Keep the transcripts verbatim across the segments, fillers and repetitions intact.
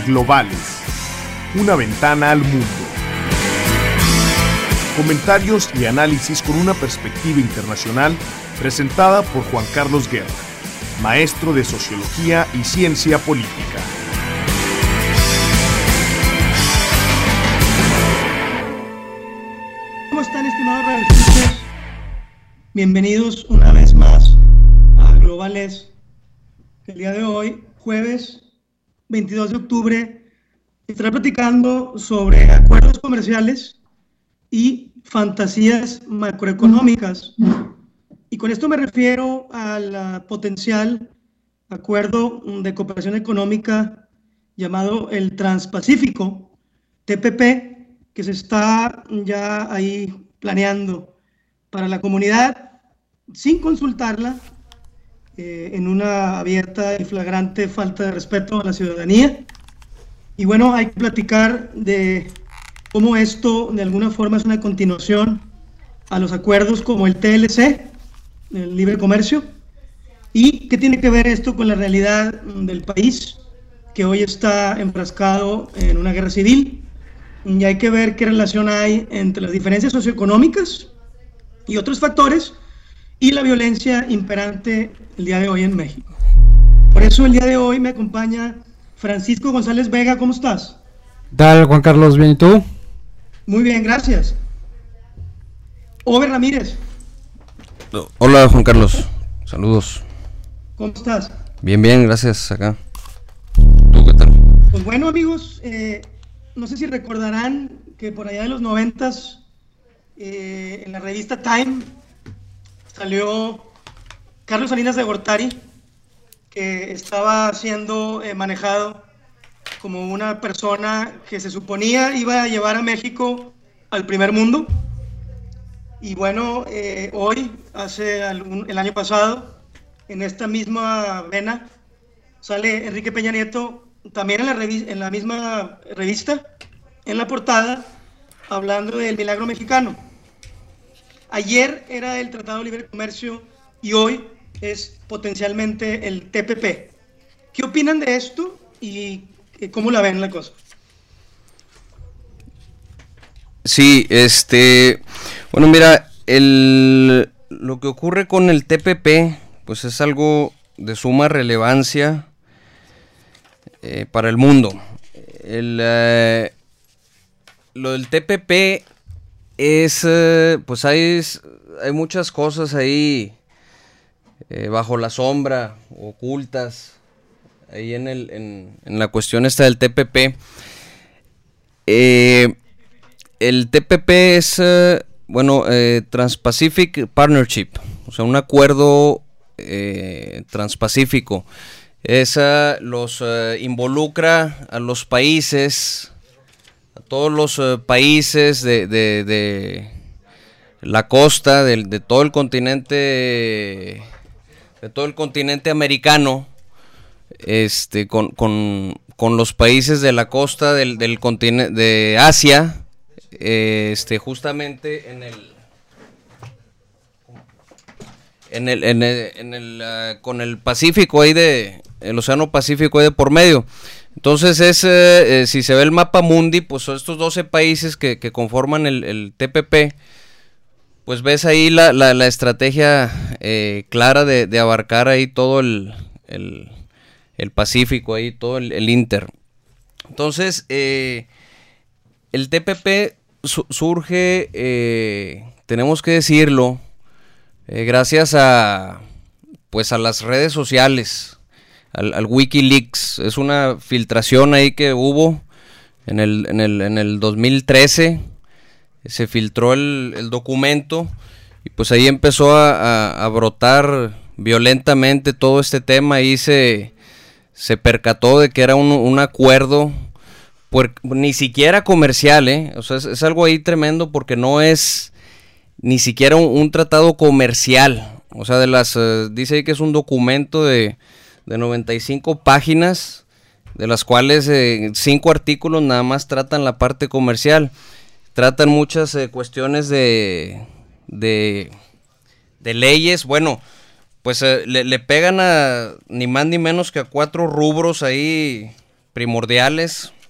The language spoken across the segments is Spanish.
Globales, una ventana al mundo. Comentarios y análisis con una perspectiva internacional presentada por Juan Carlos Guerra, maestro de Sociología y Ciencia Política. ¿Cómo están, estimados radioescuchas? Bienvenidos una vez más a Globales. El día de hoy, jueves veintidós de octubre, estaré platicando sobre acuerdos comerciales y fantasías macroeconómicas. Y con esto me refiero al potencial acuerdo de cooperación económica llamado el Transpacífico, T P P, que se está ya ahí planeando para la comunidad sin consultarla, eh, en una abierta y flagrante falta de respeto a la ciudadanía. Y bueno, hay que platicar de cómo esto de alguna forma es una continuación a los acuerdos como el T L C, el libre comercio, y qué tiene que ver esto con la realidad del país, que hoy está enfrascado en una guerra civil, y hay que ver qué relación hay entre las diferencias socioeconómicas y otros factores y la violencia imperante el día de hoy en México. Por eso el día de hoy me acompaña Francisco González Vega. ¿Cómo estás? ¿Qué tal, Juan Carlos? ¿Bien y tú? Muy bien, gracias. Over Ramírez. Hola, Juan Carlos. Saludos. ¿Cómo estás? Bien, bien, gracias. Acá. ¿Tú qué tal? Pues bueno, amigos, eh, no sé si recordarán que por allá de los noventas, eh, en la revista Time, salió Carlos Salinas de Gortari, que estaba siendo eh, manejado como una persona que se suponía iba a llevar a México al primer mundo. Y bueno, eh, hoy, hace algún, el año pasado, en esta misma vena, sale Enrique Peña Nieto, también en la, revi- en la misma revista, en la portada, hablando del milagro mexicano. Ayer era el Tratado de Libre Comercio y hoy es potencialmente el T P P. ¿Qué opinan de esto y cómo la ven la cosa? Sí, este, bueno, mira, el, lo que ocurre con el T P P, pues es algo de suma relevancia eh, para el mundo. El, eh, lo del T P P es, eh, pues hay, hay muchas cosas ahí eh, bajo la sombra, ocultas, ahí en, el, en, en la cuestión esta del T P P. Eh, el T P P es, eh, bueno, eh, Trans-Pacific Partnership, o sea, un acuerdo eh, transpacífico. Esa los eh, involucra a los países, a todos los eh, países de, de, de la costa, de, de todo el continente, de todo el continente americano, este, con, con, con los países de la costa del, del continente de Asia, este, justamente en el en el, en el, en el uh, con el Pacífico ahí de el Océano Pacífico ahí de por medio. Entonces es eh, eh, si se ve el mapa mundi, pues son estos doce países que, que conforman el, el T P P. Pues ves ahí la, la, la estrategia eh, clara de, de abarcar ahí todo el, el, el Pacífico, ahí todo el, el Inter. Entonces, eh, el T P P su, surge, eh, tenemos que decirlo, eh, gracias a, pues a las redes sociales, al, al WikiLeaks. Es una filtración ahí que hubo en el, en el, en el dos mil trece. Se filtró el, el documento y pues ahí empezó a, a, a brotar violentamente todo este tema. Ahí se, se percató de que era un, un acuerdo por, ni siquiera comercial, ¿eh? O sea, es, es algo ahí tremendo porque no es ni siquiera un, un tratado comercial. O sea, de las uh, dice ahí que es un documento de, de noventa y cinco páginas, de las cuales eh, cinco artículos nada más tratan la parte comercial. Tratan muchas eh, cuestiones de, de, de leyes. Bueno, pues eh, le, le pegan a ni más ni menos que a cuatro rubros ahí primordiales,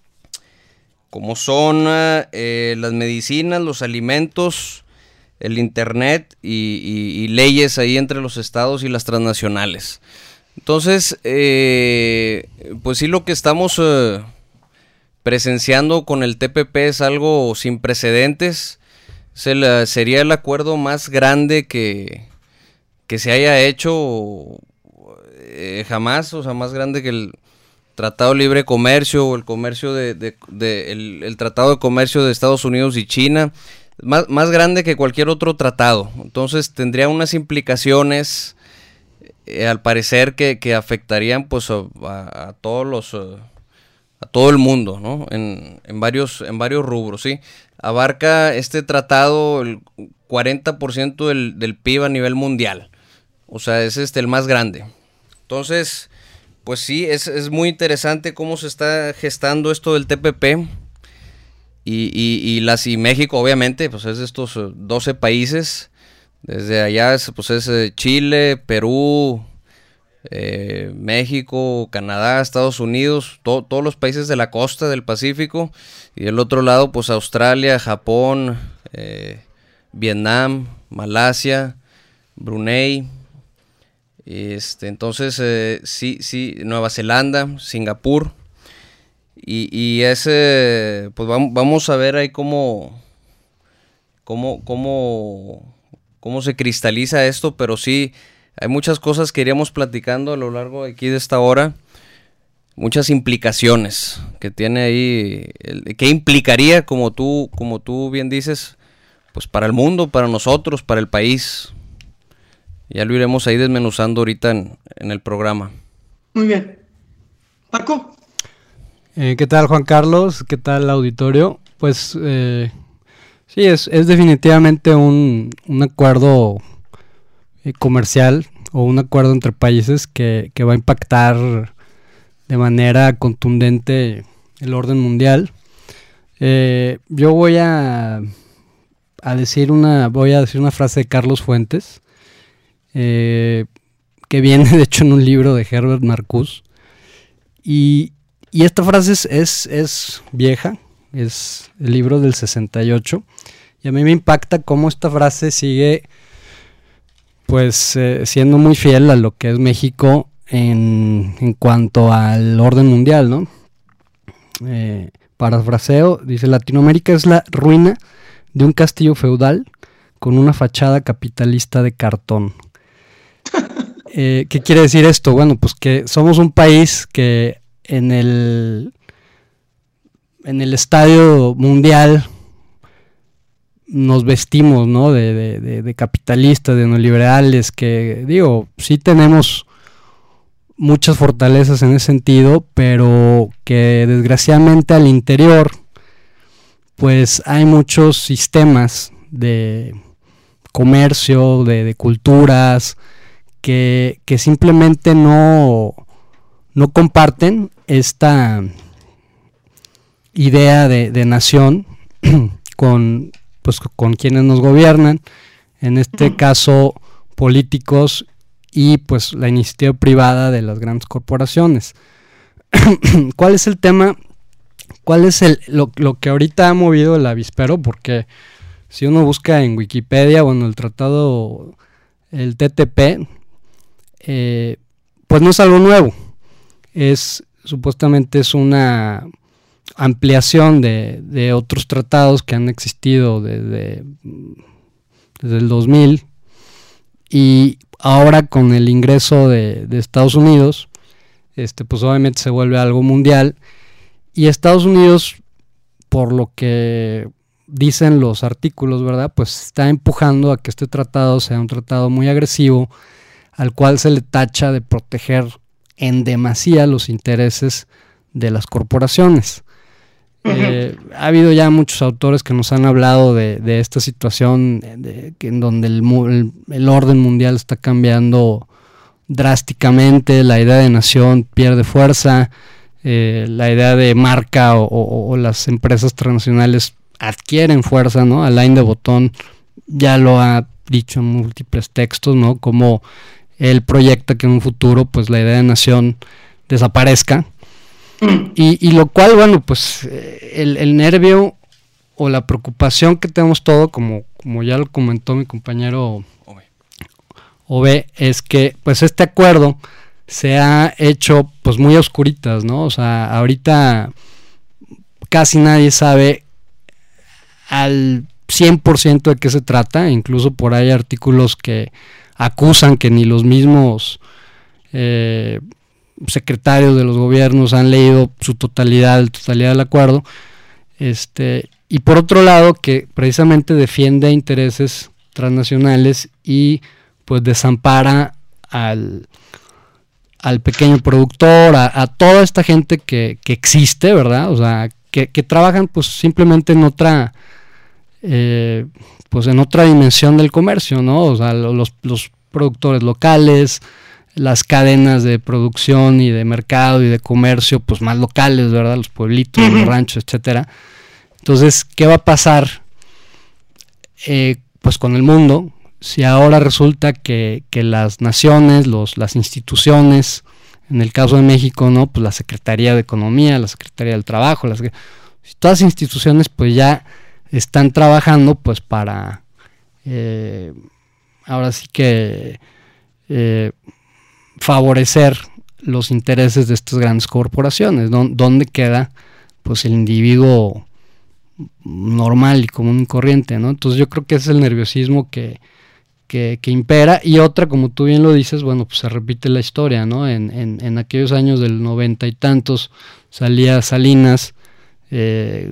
como son eh, las medicinas, los alimentos, el internet y, y, y leyes ahí entre los estados y las transnacionales. Entonces, eh, pues sí, lo que estamos eh, presenciando con el T P P es algo sin precedentes. Es el, sería el acuerdo más grande que, que se haya hecho eh, jamás, o sea, más grande que el Tratado de Libre Comercio o el comercio de, de, de el, el Tratado de Comercio de Estados Unidos y China. Más, más grande que cualquier otro tratado. Entonces tendría unas implicaciones eh, al parecer que, que afectarían pues a, a, a todos los uh, a todo el mundo, ¿no? En, en varios en varios rubros, ¿sí? Abarca este tratado el cuarenta por ciento del, del P I B a nivel mundial. O sea, es este el más grande. Entonces, pues sí, es, es muy interesante cómo se está gestando esto del T P P. Y, y, y, las, y México, obviamente, pues es de estos doce países. Desde allá es, pues es Chile, Perú, eh, México, Canadá, Estados Unidos, to, todos los países de la costa del Pacífico. Y del otro lado, pues Australia, Japón, eh, Vietnam, Malasia, Brunei. Este, entonces, eh, sí, sí, Nueva Zelanda, Singapur. Y, y ese, pues vamos, vamos a ver ahí cómo, cómo, cómo, cómo se cristaliza esto, pero sí, hay muchas cosas que iríamos platicando a lo largo de aquí de esta hora, muchas implicaciones que tiene ahí, el, que implicaría, como tú, como tú bien dices, pues para el mundo, para nosotros, para el país. Ya lo iremos ahí desmenuzando ahorita en, en el programa. Muy bien. Paco. Eh, ¿Qué tal, Juan Carlos? ¿Qué tal, auditorio? Pues eh, sí, es, es definitivamente un, un acuerdo eh, comercial o un acuerdo entre países que, que va a impactar de manera contundente el orden mundial. Eh, yo voy a, a decir una voy a decir una frase de Carlos Fuentes, eh, que viene de hecho en un libro de Herbert Marcuse, y Y esta frase es, es, es vieja, es el libro del sesenta y ocho, y a mí me impacta cómo esta frase sigue pues eh, siendo muy fiel a lo que es México en, en cuanto al orden mundial, ¿no? Eh, parafraseo, dice: Latinoamérica es la ruina de un castillo feudal con una fachada capitalista de cartón. Eh, ¿Qué quiere decir esto? Bueno, pues que somos un país que en el en el estadio mundial nos vestimos, ¿no? de, de, de, de capitalistas, de neoliberales, que digo, sí tenemos muchas fortalezas en ese sentido, pero que desgraciadamente al interior pues hay muchos sistemas de comercio, de, de culturas que, que simplemente no no comparten esta idea de, de nación con, pues, con quienes nos gobiernan, en este caso políticos y pues la iniciativa privada de las grandes corporaciones. ¿Cuál es el tema? ¿Cuál es el lo, lo que ahorita ha movido el avispero? Porque si uno busca en Wikipedia, bueno, el tratado, el T T P, eh, pues no es algo nuevo. Es supuestamente es una ampliación de, de otros tratados que han existido desde, desde el dos mil, y ahora con el ingreso de, de Estados Unidos, este, pues obviamente se vuelve algo mundial, y Estados Unidos, por lo que dicen los artículos, ¿verdad?, pues está empujando a que este tratado sea un tratado muy agresivo, al cual se le tacha de proteger en demasía los intereses de las corporaciones. Uh-huh. Eh, ha habido ya muchos autores que nos han hablado de, de esta situación de, de, en donde el, el, el orden mundial está cambiando drásticamente, la idea de nación pierde fuerza, eh, la idea de marca o, o, o las empresas transnacionales adquieren fuerza, ¿no? Alain de Botton ya lo ha dicho en múltiples textos, ¿no? Como él proyecta que en un futuro pues la idea de nación desaparezca, Y, y lo cual, bueno, pues el, el nervio o la preocupación que tenemos todo, como, como ya lo comentó mi compañero Ove, es que pues este acuerdo se ha hecho pues muy a oscuritas, ¿no? O sea, ahorita casi nadie sabe al cien por ciento de qué se trata, incluso por ahí hay artículos que acusan que ni los mismos eh, secretarios de los gobiernos han leído su totalidad, la totalidad del acuerdo, este, y por otro lado que precisamente defiende intereses transnacionales y pues desampara al, al pequeño productor, a, a toda esta gente que, que existe, ¿verdad? O sea, que, que trabajan pues simplemente en otra eh, pues en otra dimensión del comercio, ¿no? O sea, los, los productores locales, las cadenas de producción y de mercado y de comercio pues más locales, ¿verdad? Los pueblitos, uh-huh. los ranchos, etcétera. Entonces, ¿qué va a pasar eh, pues con el mundo si ahora resulta que, que las naciones, los, las instituciones, en el caso de México, ¿no? Pues la Secretaría de Economía, la Secretaría del Trabajo, las, todas las instituciones pues ya están trabajando pues para eh, ahora sí que eh, favorecer los intereses de estas grandes corporaciones, ¿no? ¿Dónde queda pues el individuo normal y común y corriente, ¿no? Entonces yo creo que ese es el nerviosismo que, que, que impera, y otra, como tú bien lo dices, bueno, pues se repite la historia, ¿no? En, en, en aquellos años del noventa y tantos salía Salinas eh,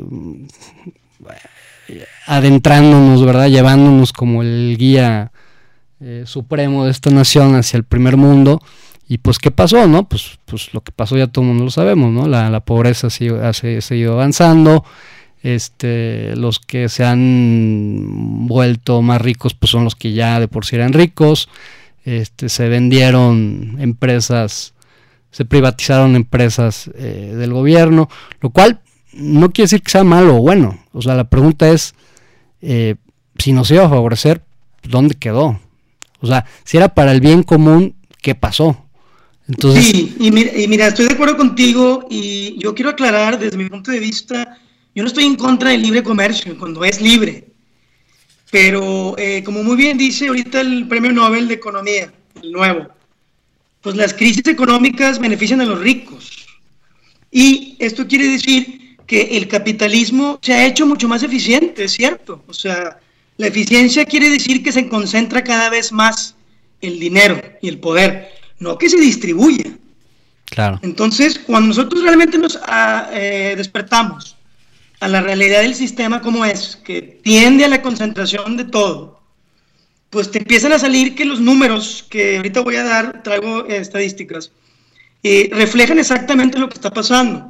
adentrándonos, ¿verdad? Llevándonos como el guía eh, supremo de esta nación hacia el primer mundo. Y pues, ¿qué pasó, no? Pues, pues lo que pasó ya todo el mundo lo sabemos, ¿no? La, la pobreza ha seguido avanzando. Este, los que se han vuelto más ricos pues son los que ya de por sí eran ricos. Este, se vendieron empresas, se privatizaron empresas eh, del gobierno, lo cual no quiere decir que sea malo o bueno. O sea, la pregunta es eh, si nos iba a favorecer, ¿dónde quedó? O sea, si era para el bien común, ¿qué pasó? Entonces, sí, y mira, y mira, estoy de acuerdo contigo, y yo quiero aclarar desde mi punto de vista, yo no estoy en contra del libre comercio cuando es libre, pero eh, como muy bien dice ahorita el Premio Nobel de Economía, el nuevo, pues las crisis económicas benefician a los ricos, y esto quiere decir que el capitalismo se ha hecho mucho más eficiente, es cierto. O sea, la eficiencia quiere decir que se concentra cada vez más el dinero y el poder, no que se distribuya. Claro. Entonces, cuando nosotros realmente nos a, eh, despertamos a la realidad del sistema como es, que tiende a la concentración de todo, pues te empiezan a salir que los números que ahorita voy a dar, traigo eh, estadísticas, eh, reflejan exactamente lo que está pasando.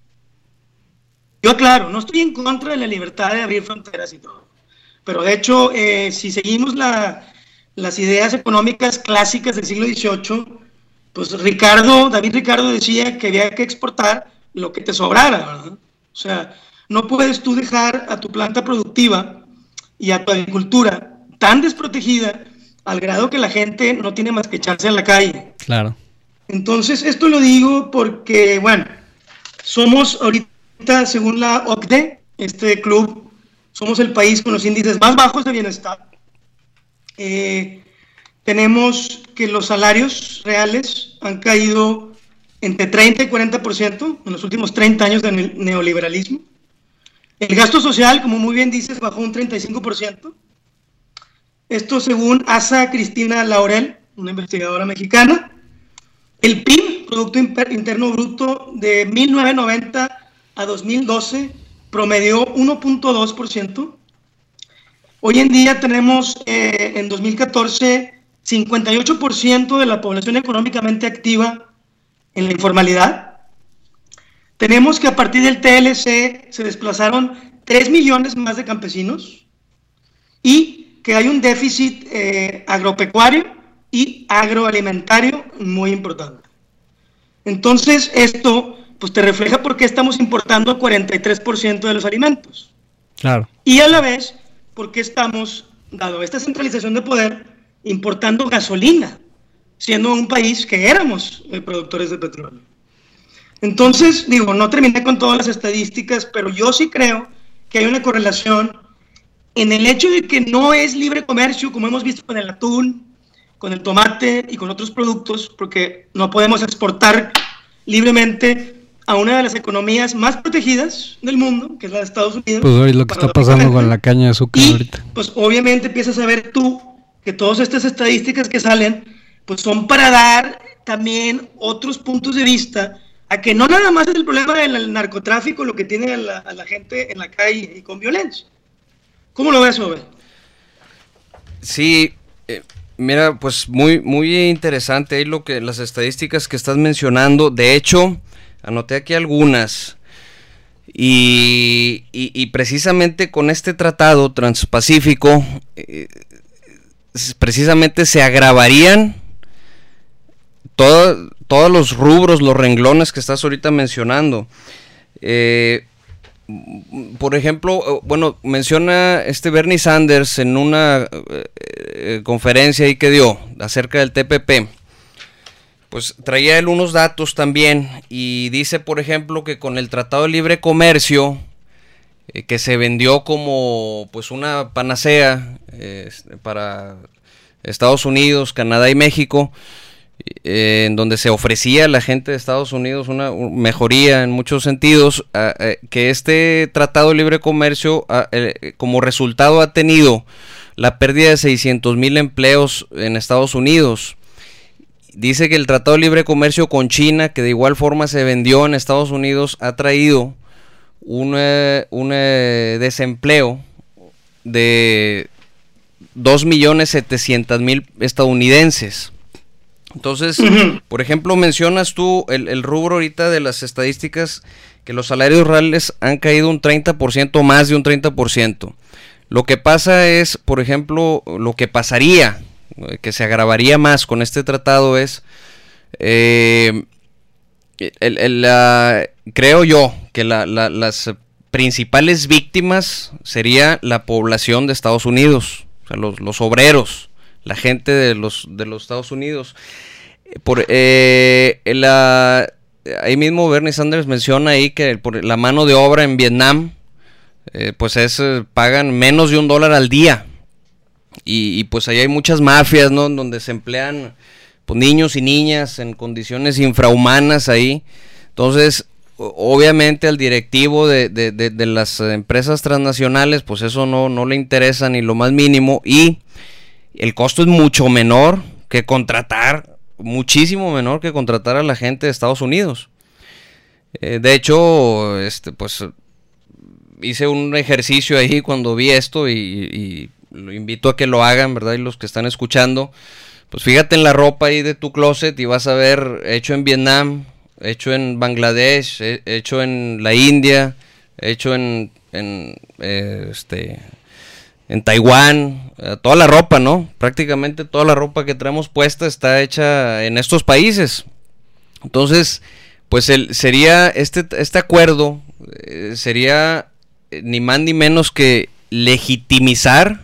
Yo aclaro, no estoy en contra de la libertad de abrir fronteras y todo, pero de hecho, eh, si seguimos la, las ideas económicas clásicas del siglo dieciocho, pues Ricardo, David Ricardo decía que había que exportar lo que te sobrara, ¿verdad? O sea, no puedes tú dejar a tu planta productiva y a tu agricultura tan desprotegida al grado que la gente no tiene más que echarse a la calle. Claro. Entonces, esto lo digo porque, bueno, somos ahorita, según la O C D E, este club, somos el país con los índices más bajos de bienestar. Eh, tenemos que los salarios reales han caído entre treinta y cuarenta por ciento en los últimos treinta años del neoliberalismo. El gasto social, como muy bien dices, bajó un treinta y cinco por ciento. Esto según Asa Cristina Laurel, una investigadora mexicana. El P I B, Producto Interno Bruto, de mil novecientos noventa a dos mil doce, promedió uno punto dos por ciento. Hoy en día tenemos, eh, en dos mil catorce, cincuenta y ocho por ciento de la población económicamente activa en la informalidad. Tenemos que a partir del T L C se desplazaron tres millones más de campesinos, y que hay un déficit eh, agropecuario y agroalimentario muy importante. Entonces esto pues te refleja por qué estamos importando el cuarenta y tres por ciento de los alimentos. Claro. Y a la vez, por qué estamos, dado esta centralización de poder, importando gasolina, siendo un país que éramos eh, productores de petróleo. Entonces, digo, no terminé con todas las estadísticas, pero yo sí creo que hay una correlación en el hecho de que no es libre comercio, como hemos visto con el atún, con el tomate y con otros productos, porque no podemos exportar libremente a una de las economías más protegidas del mundo, que es la de Estados Unidos. Pues hoy lo que está pasando con la caña de azúcar y, ahorita. Pues obviamente empiezas a ver tú que todas estas estadísticas que salen, pues son para dar también otros puntos de vista a que no nada más es el problema del narcotráfico lo que tiene a la, a la gente en la calle y con violencia. ¿Cómo lo ves, Ove? Sí, eh, mira, pues muy, muy interesante ahí lo que, las estadísticas que estás mencionando. De hecho, anoté aquí algunas. Y, y, y precisamente con este tratado transpacífico, eh, precisamente se agravarían todo, todos los rubros, los renglones que estás ahorita mencionando. Eh, por ejemplo, bueno, menciona este Bernie Sanders en una eh, conferencia ahí que dio acerca del T P P. Pues traía él unos datos también y dice, por ejemplo, que con el Tratado de Libre Comercio, eh, que se vendió como pues una panacea eh, para Estados Unidos, Canadá y México, eh, en donde se ofrecía a la gente de Estados Unidos una mejoría en muchos sentidos, eh, eh, que este Tratado de Libre Comercio eh, eh, como resultado ha tenido la pérdida de seiscientos mil empleos en Estados Unidos. Dice que el Tratado de Libre Comercio con China, que de igual forma se vendió en Estados Unidos, ha traído un, eh, un eh, desempleo de dos millones setecientos mil estadounidenses. Entonces, uh-huh. por ejemplo, mencionas tú el, el rubro ahorita de las estadísticas, que los salarios reales han caído un treinta por ciento, más de un treinta por ciento. Lo que pasa es, por ejemplo, lo que pasaría, que se agravaría más con este tratado es, eh, el, el, la, creo yo, que la, la, las principales víctimas sería la población de Estados Unidos, o sea, los, los obreros, la gente de los, de los Estados Unidos. Por, eh, la, ahí mismo Bernie Sanders menciona ahí que por la mano de obra en Vietnam, eh, pues es, pagan menos de un dólar al día. Y, y pues ahí hay muchas mafias, ¿no? Donde se emplean pues, niños y niñas en condiciones infrahumanas ahí. Entonces, obviamente al directivo de, de, de, de las empresas transnacionales, pues eso no, no le interesa ni lo más mínimo. Y el costo es mucho menor que contratar, muchísimo menor que contratar a la gente de Estados Unidos. Eh, de hecho, este, pues hice un ejercicio ahí cuando vi esto y... y lo invito a que lo hagan, ¿verdad? Y los que están escuchando, pues fíjate en la ropa ahí de tu closet y vas a ver hecho en Vietnam, hecho en Bangladesh, he, hecho en la India, hecho en, en eh, este en Taiwán, eh, toda la ropa, ¿no? Prácticamente toda la ropa que traemos puesta está hecha en estos países. Entonces, pues el, sería este, este acuerdo eh, sería eh, ni más ni menos que legitimizar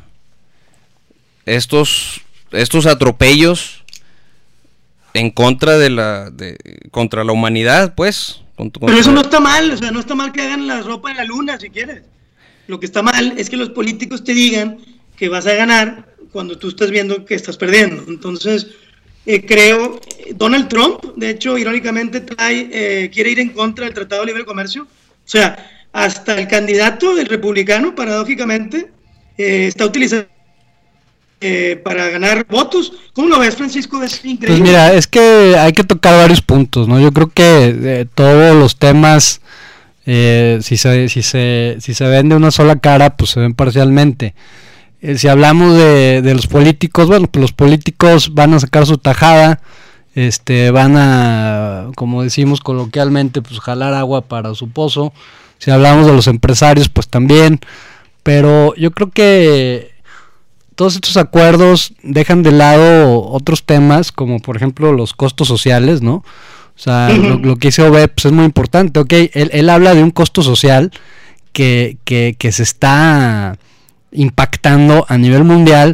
estos estos atropellos en contra de la de, contra la humanidad, pues. Contra... Pero eso no está mal, o sea, no está mal que hagan la ropa en la luna si quieres. Lo que está mal es que los políticos te digan que vas a ganar cuando tú estás viendo que estás perdiendo. Entonces, eh, creo, Donald Trump, de hecho, irónicamente trae, eh, quiere ir en contra del Tratado de Libre Comercio. O sea, hasta el candidato del republicano, paradójicamente, eh, está utilizando Eh, para ganar votos. ¿Cómo lo ves, Francisco? Es increíble. Pues mira, es que hay que tocar varios puntos, ¿no? Yo creo que eh, todos los temas, eh, si se si se si se ven de una sola cara, pues se ven parcialmente. Eh, si hablamos de, de los políticos, bueno, pues los políticos van a sacar su tajada, este, van a, como decimos coloquialmente, pues jalar agua para su pozo. Si hablamos de los empresarios, pues también. Pero yo creo que todos estos acuerdos dejan de lado otros temas, como por ejemplo los costos sociales, ¿no? O sea, uh-huh. lo, lo que dice Ove, pues es muy importante. Ok, él, él habla de un costo social que, que, que se está impactando a nivel mundial,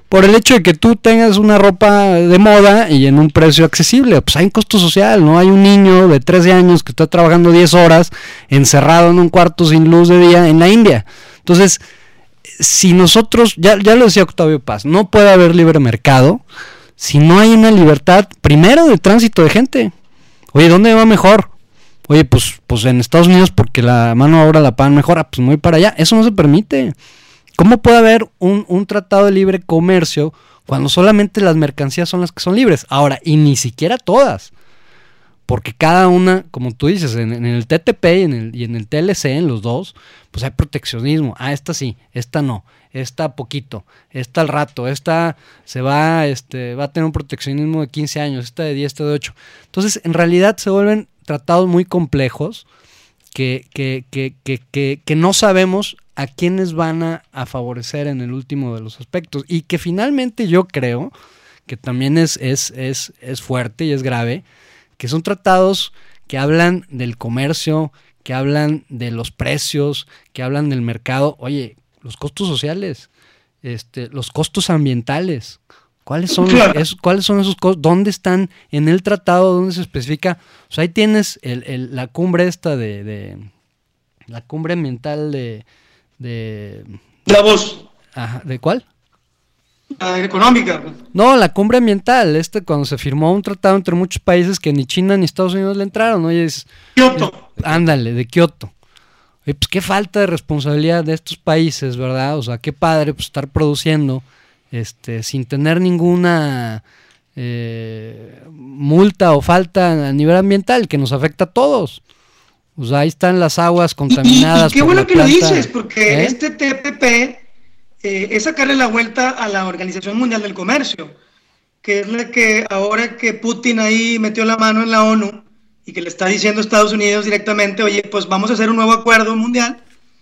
por el hecho de que tú tengas una ropa de moda y en un precio accesible. Pues hay un costo social, ¿no? Hay un niño de trece años que está trabajando diez horas encerrado en un cuarto sin luz de día en la India. Entonces, si nosotros, ya, ya lo decía Octavio Paz, no puede haber libre mercado si no hay una libertad, primero, de tránsito de gente. Oye, ¿dónde va mejor? Oye, pues, pues en Estados Unidos porque la mano de obra la pagan mejor, ah, pues me voy para allá. Eso no se permite. ¿Cómo puede haber un, un tratado de libre comercio cuando solamente las mercancías son las que son libres? Ahora, y ni siquiera todas. Porque cada una, como tú dices, en, en el T T P y en el, y en el T L C, en los dos, pues hay proteccionismo. Ah, esta sí, esta no, esta poquito, esta al rato, esta se va, este, va a tener un proteccionismo de quince años, esta de diez, esta de ocho. Entonces, en realidad se vuelven tratados muy complejos que, que, que, que, que, que no sabemos a quiénes van a, a favorecer en el último de los aspectos. Y que finalmente yo creo que también es, es, es, es fuerte y es grave, que son tratados que hablan del comercio, que hablan de los precios, que hablan del mercado. Oye, los costos sociales, este, los costos ambientales, ¿cuáles son, claro. es, ¿cuáles son esos costos? ¿Dónde están en el tratado? ¿Dónde se especifica? O sea, ahí tienes el, el, la cumbre esta de, de... La cumbre ambiental de... de Davos. Ajá, ¿de cuál? La económica. No, la cumbre ambiental, este cuando se firmó un tratado entre muchos países que ni China ni Estados Unidos le entraron, ¿no? Y es, Kioto. es, ándale, de Kioto. Y pues qué falta de responsabilidad de estos países, ¿verdad? O sea, qué padre pues estar produciendo este sin tener ninguna eh, multa o falta a nivel ambiental que nos afecta a todos. O sea, ahí están las aguas contaminadas. Y, y, y qué por bueno la que planta, lo dices, porque ¿eh? este T P P eh, es sacarle la vuelta a la Organización Mundial del Comercio, que es la que ahora que Putin ahí metió la mano en la ONU y que le está diciendo a Estados Unidos directamente, oye, pues vamos a hacer un nuevo acuerdo mundial,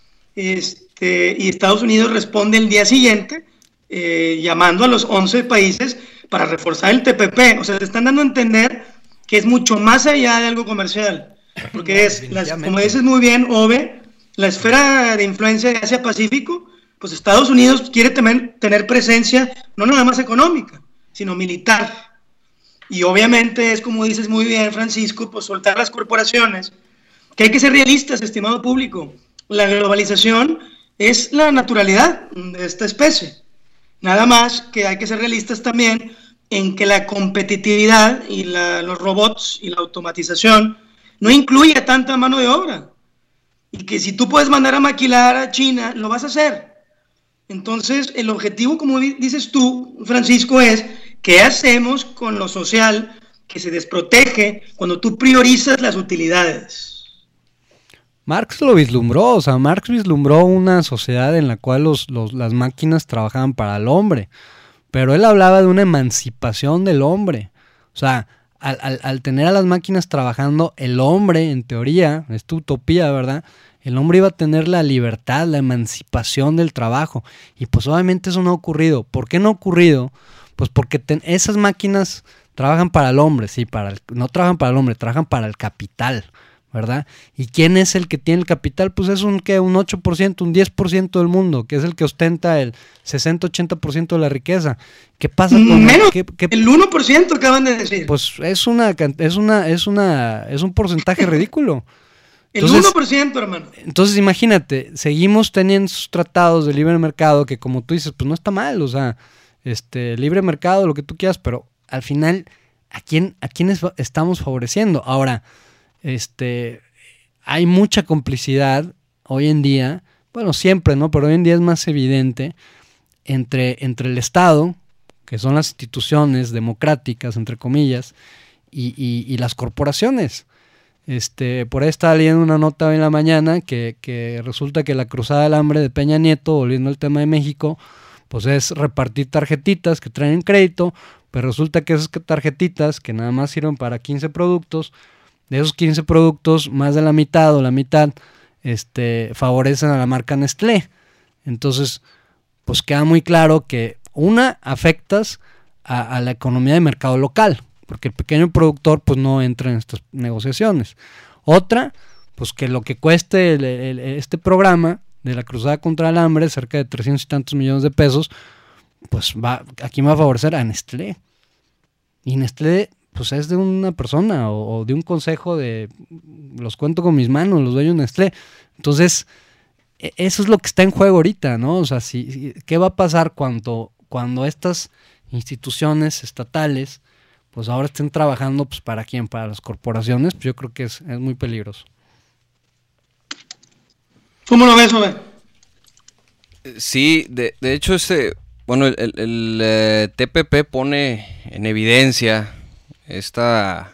este, y Estados Unidos responde el día siguiente eh, llamando a los once países para reforzar el T P P. O sea, te están dando a entender que es mucho más allá de algo comercial. Porque no, es, las, como dices muy bien, Ove, la esfera de influencia de Asia-Pacífico, pues Estados Unidos quiere tener, tener presencia no nada más económica, sino militar. Y obviamente es, como dices muy bien, Francisco, pues soltar las corporaciones, que hay que ser realistas, estimado público. La globalización es la naturalidad de esta especie. Nada más que hay que ser realistas también en que la competitividad y la, los robots y la automatización no incluye tanta mano de obra, y que si tú puedes mandar a maquilar a China, lo vas a hacer. Entonces, el objetivo, como dices tú, Francisco, es ¿qué hacemos con lo social que se desprotege cuando tú priorizas las utilidades? Marx lo vislumbró, o sea, Marx vislumbró una sociedad en la cual los, los, las máquinas trabajaban para el hombre, pero él hablaba de una emancipación del hombre. O sea, Al, al, al tener a las máquinas trabajando, el hombre, en teoría, es tu utopía, ¿verdad? El hombre iba a tener la libertad, la emancipación del trabajo. Y pues obviamente eso no ha ocurrido. ¿Por qué no ha ocurrido? Pues porque ten, esas máquinas trabajan para el hombre, sí, para el, no trabajan para el hombre, trabajan para el capital, ¿verdad? ¿Y quién es el que tiene el capital? Pues es un, ¿qué? Un ocho por ciento, un diez por ciento del mundo, que es el que ostenta el sesenta ochenta por ciento de la riqueza. ¿Qué pasa con menos? ¿qué, qué, el uno por ciento acaban de decir. Pues es una es una es una es un porcentaje ridículo. Entonces, el uno por ciento, hermano. Entonces, imagínate, seguimos teniendo esos tratados de libre mercado que, como tú dices, pues no está mal, o sea, este libre mercado, lo que tú quieras, pero al final ¿a quién a quiénes estamos favoreciendo? Ahora, este hay mucha complicidad hoy en día, bueno, siempre, ¿no? Pero hoy en día es más evidente entre entre el Estado, que son las instituciones democráticas, entre comillas, y, y, y las corporaciones. Este, por ahí estaba leyendo una nota hoy en la mañana que, que resulta que la cruzada del hambre de Peña Nieto, volviendo al tema de México, pues es repartir tarjetitas que traen crédito, pero resulta que esas tarjetitas que nada más sirven para quince productos, de esos quince productos, más de la mitad o la mitad este, favorecen a la marca Nestlé. Entonces, pues queda muy claro que una, afectas a, a la economía de mercado local, porque el pequeño productor pues no entra en estas negociaciones. Otra, pues que lo que cueste el, el, este programa de la cruzada contra el hambre, cerca de trescientos y tantos millones de pesos, pues va, ¿a quién va a favorecer? A Nestlé. Y Nestlé, pues es de una persona o, o de un consejo de, los cuento con mis manos, los dueños de Nestlé. Entonces, eso es lo que está en juego ahorita, ¿no? O sea, si, ¿qué va a pasar cuando, cuando estas instituciones estatales, pues ahora estén trabajando, pues ¿para quién? Para las corporaciones. Pues yo creo que es, es muy peligroso. ¿Cómo lo ves, Ove? Sí, de, de hecho, este, bueno, el, el, el eh, T P P pone en evidencia esta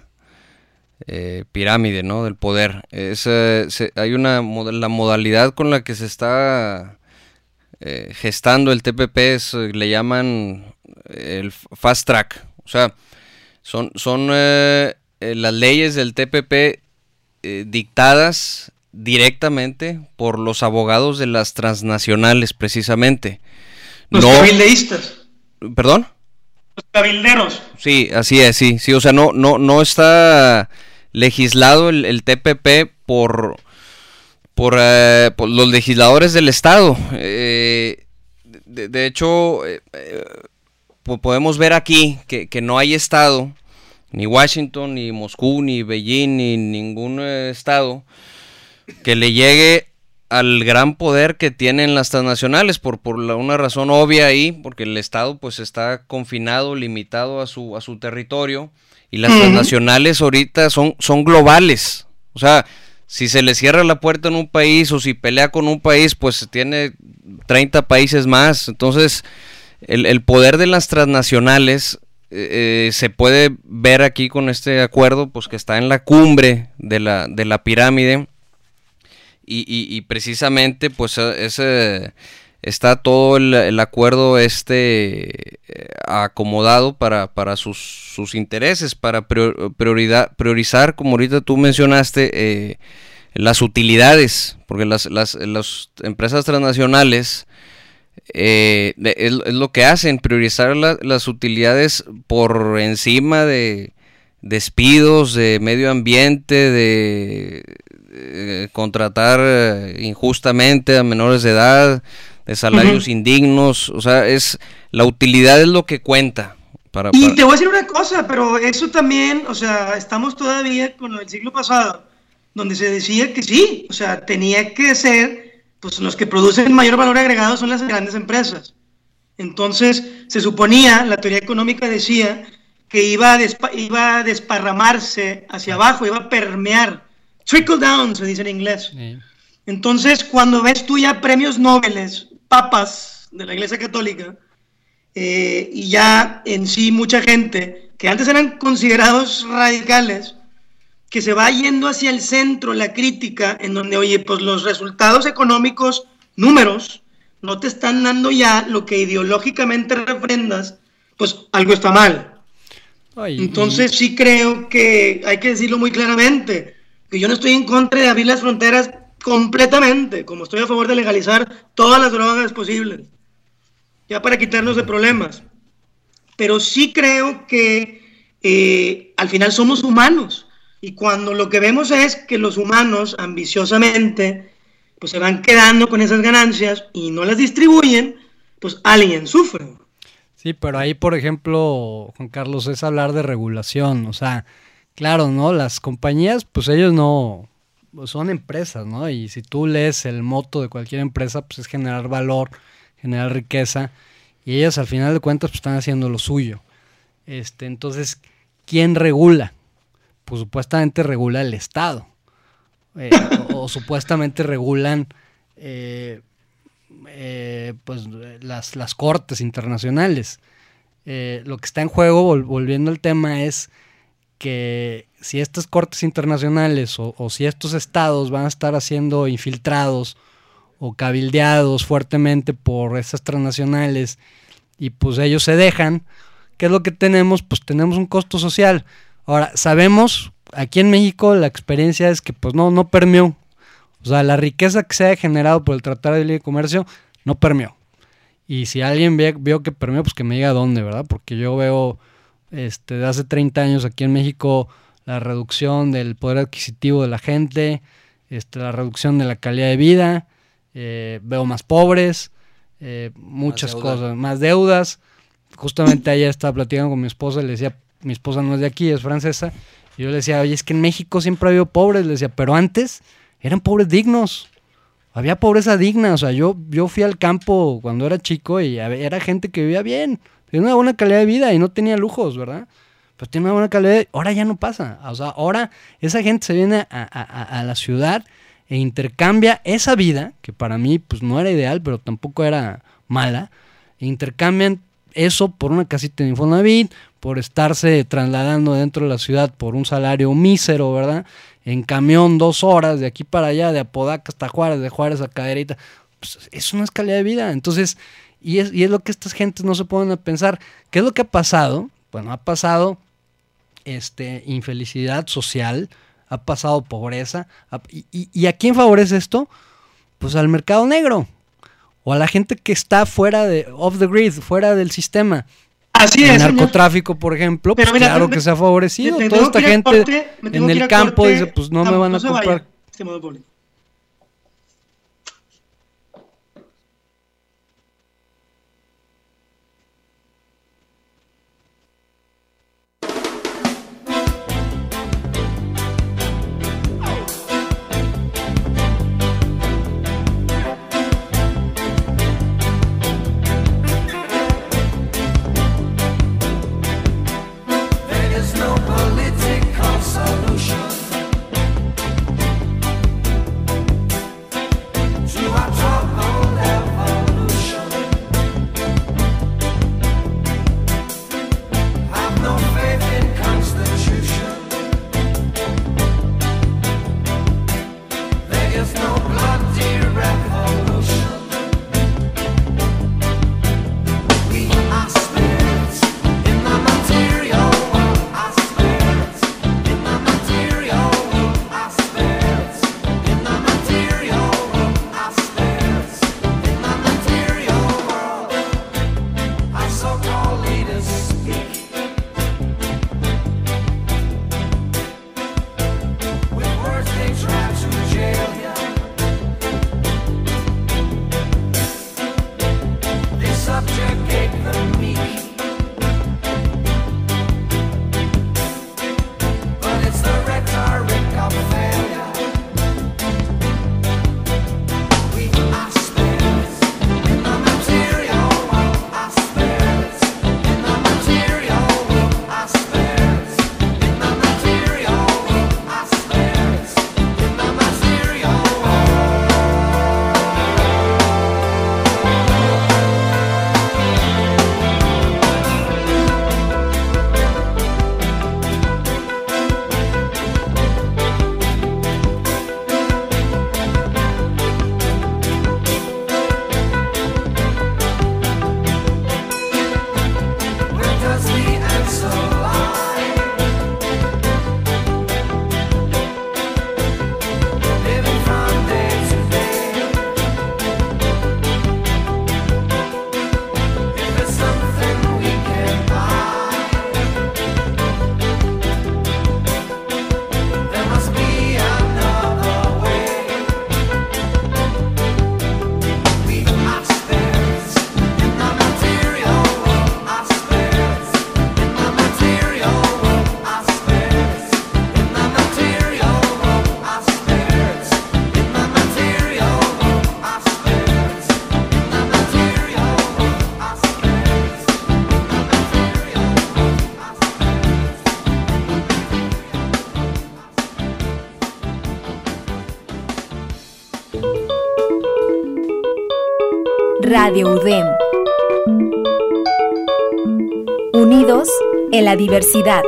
eh, pirámide, ¿no? Del poder. Es, eh, se, hay una la modalidad con la que se está eh, gestando el T P P es, le llaman el fast track. O sea, son, son eh, eh, las leyes del T P P eh, dictadas directamente por los abogados de las transnacionales, precisamente. Los no, cabildeístas. ¿Perdón? Los cabilderos. Sí, así es, sí, sí, o sea, no, no, no está legislado el, el T P P por, por, eh, por los legisladores del Estado. Eh, de, de hecho, eh, eh, podemos ver aquí que, que no hay Estado, ni Washington, ni Moscú, ni Beijing, ni ningún eh, Estado que le llegue al gran poder que tienen las transnacionales, por, por la, una razón obvia ahí, porque el Estado pues está confinado, limitado a su, a su territorio, y las uh-huh. transnacionales ahorita son, son globales. O sea, si se le cierra la puerta en un país o si pelea con un país, pues tiene treinta países más. Entonces, el, el poder de las transnacionales eh, se puede ver aquí con este acuerdo, pues que está en la cumbre de la, de la pirámide. Y, y, y precisamente pues ese, está todo el, el acuerdo este eh, acomodado para, para sus, sus intereses, para prioridad, priorizar, como ahorita tú mencionaste, eh, las utilidades, porque las, las, las empresas transnacionales eh, es, es lo que hacen, priorizar la, las utilidades por encima de despidos, de medio ambiente, de eh, contratar eh, injustamente a menores de edad, de salarios uh-huh. indignos. O sea, es la utilidad es lo que cuenta. Para, y para... te voy a decir una cosa, pero eso también, o sea, estamos todavía con el siglo pasado, donde se decía que sí, o sea, tenía que ser, pues los que producen mayor valor agregado son las grandes empresas. Entonces, se suponía, la teoría económica decía que iba a, despa- iba a desparramarse hacia abajo, iba a permear, trickle down, se dice en inglés. Sí. Entonces, cuando ves tú ya premios Nobel, papas de la Iglesia Católica, eh, y ya en sí mucha gente, que antes eran considerados radicales, que se va yendo hacia el centro, la crítica, en donde, oye, pues los resultados económicos, números, no te están dando ya lo que ideológicamente refrendas, pues algo está mal. Ay, Entonces y... sí creo que hay que decirlo muy claramente, que yo no estoy en contra de abrir las fronteras completamente, como estoy a favor de legalizar todas las drogas posibles, ya para quitarnos de problemas. Pero sí creo que eh, al final somos humanos, y cuando lo que vemos es que los humanos ambiciosamente pues se van quedando con esas ganancias y no las distribuyen, pues alguien sufre. Sí, pero ahí, por ejemplo, Juan Carlos, es hablar de regulación. O sea, claro, ¿no? Las compañías, pues ellos no, pues son empresas, ¿no? Y si tú lees el moto de cualquier empresa, pues es generar valor, generar riqueza, y ellas al final de cuentas pues están haciendo lo suyo. Este, entonces, ¿quién regula? Pues supuestamente regula el Estado, eh, o, o supuestamente regulan eh, eh, pues las, las cortes internacionales. Eh, lo que está en juego, vol- volviendo al tema, es que si estas cortes internacionales o, o si estos estados van a estar siendo infiltrados o cabildeados fuertemente por esas transnacionales y pues ellos se dejan, ¿qué es lo que tenemos? Pues tenemos un costo social. Ahora, sabemos, aquí en México la experiencia es que pues no, no permeó. O sea, la riqueza que se ha generado por el Tratado de Libre Comercio no permeó. Y si alguien ve, vio que permeó, pues que me diga dónde, ¿verdad? Porque yo veo este, de hace treinta años aquí en México la reducción del poder adquisitivo de la gente, este, la reducción de la calidad de vida, eh, veo más pobres, eh, muchas Más deuda. cosas, más deudas. Justamente ayer estaba platicando con mi esposa y le decía, mi esposa no es de aquí, es francesa, y yo le decía, oye, es que en México siempre ha habido pobres, le decía, pero antes eran pobres dignos, había pobreza digna, o sea, yo, yo fui al campo cuando era chico y era gente que vivía bien, tenía una buena calidad de vida y no tenía lujos, ¿verdad? Pero tiene una buena calidad de vida, ahora ya no pasa, o sea, ahora esa gente se viene a, a, a la ciudad e intercambia esa vida, que para mí pues no era ideal, pero tampoco era mala, e intercambian eso por una casita de Infonavit, por estarse trasladando dentro de la ciudad por un salario mísero, ¿verdad? En camión dos horas, de aquí para allá, de Apodaca hasta Juárez, de Juárez a Cadereyta. Pues eso no es calidad de vida. Entonces, y es, y es lo que estas gentes no se ponen a pensar. ¿Qué es lo que ha pasado? Bueno, ha pasado este, infelicidad social, ha pasado pobreza. Ha, y, y, ¿Y a quién favorece esto? Pues al mercado negro. O a la gente que está fuera de, off the grid, fuera del sistema. Así el es, narcotráfico, señor. Por ejemplo, pues mira, claro me, que se ha favorecido. Me, me Toda esta gente corte, en el campo corte, dice, pues no, no me van no a comprar. Vaya, este monopolio. Radio U D E M. Unidos en la diversidad.